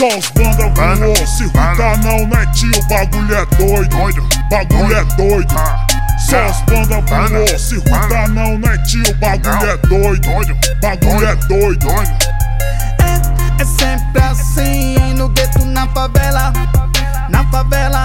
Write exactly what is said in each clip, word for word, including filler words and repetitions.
Só os banda voou, se ruta não, né tio, o bagulho é doido, bagulho é doido. Só os banda voou, se ruta não, né tio, o bagulho é doido, bagulho é doido. É, é sempre assim, no gueto, na favela, na favela.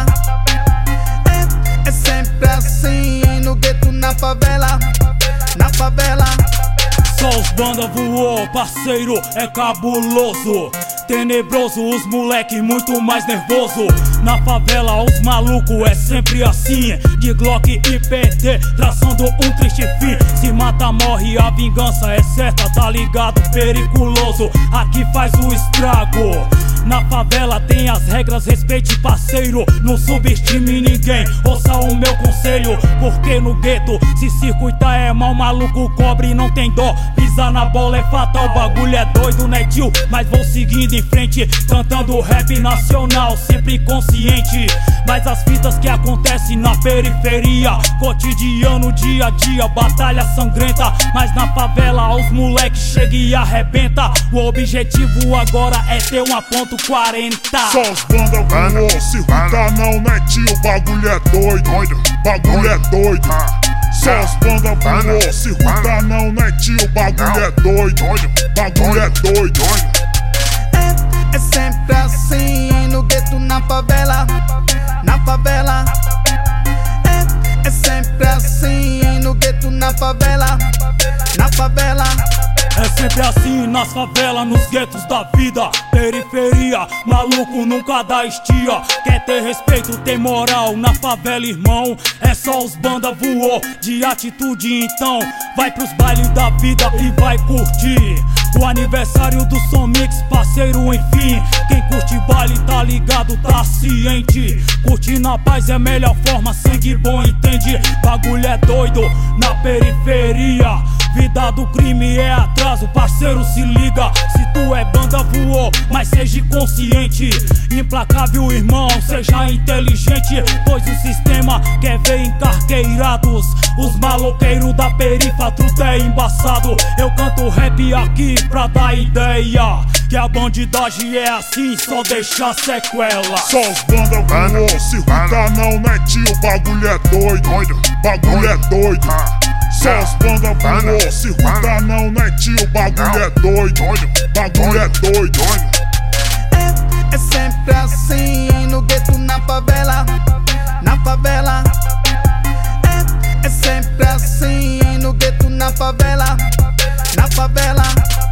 É, é sempre assim, no gueto, na favela, na favela. Só os banda voou, parceiro, é cabuloso, tenebroso, os moleque muito mais nervoso. Na favela os maluco é sempre assim, de Glock e P T, traçando um triste fim. Se mata, morre, a vingança é certa, tá ligado, periculoso, aqui faz o estrago. Na favela tem as regras, respeite parceiro, não subestime ninguém, ouça o meu conselho. Porque no gueto, se circuitar é mal, maluco cobre não tem dó. Pisar na bola é fatal, bagulho é doido, né tio? Mas vou seguindo em frente, cantando rap nacional, sempre consciente. Mas as fitas que acontecem na periferia, cotidiano, dia a dia, batalha sangrenta. Mas na favela os moleques chegam e arrebenta. O objetivo agora é ter uma ponto quarenta. Só os banda voou, se ruta não, né tio, o bagulho é doido, bagulho é doido. Só os banda voou, se ruta não, né tio, o bagulho é doido, bagulho é doido. É, é sempre assim, no gueto, na favela, na favela. É, é sempre assim, no gueto, na favela, na favela. É sempre assim nas favelas, nos guetos da vida, periferia, maluco nunca dá estia. Quer ter respeito, tem moral na favela, irmão. É só os banda voou, de atitude então. Vai pros bailes da vida e vai curtir o aniversário do Som Mix, parceiro, enfim. Quem curte baile tá ligado, tá ciente. Curtir na paz é a melhor forma, sangue bom, entende? Bagulho é doido na periferia, vida do crime é atraso, parceiro, se liga. Se tu é banda voou, mas seja consciente. Implacável, irmão, seja inteligente, pois o sistema quer ver encarqueirados. Os maloqueiros da perifa, tudo é embaçado. Eu canto rap aqui pra dar ideia que a bandidagem é assim, só deixa sequela. Só os banda voou, se ruta não, né tio, o bagulho é doido, bagulho é doido. Só os banda voou, se ruta não, né tio, o bagulho é doido, bagulho é doido. É, é sempre assim, no gueto, na favela, na favela. É, é sempre assim, no gueto, na favela, na favela.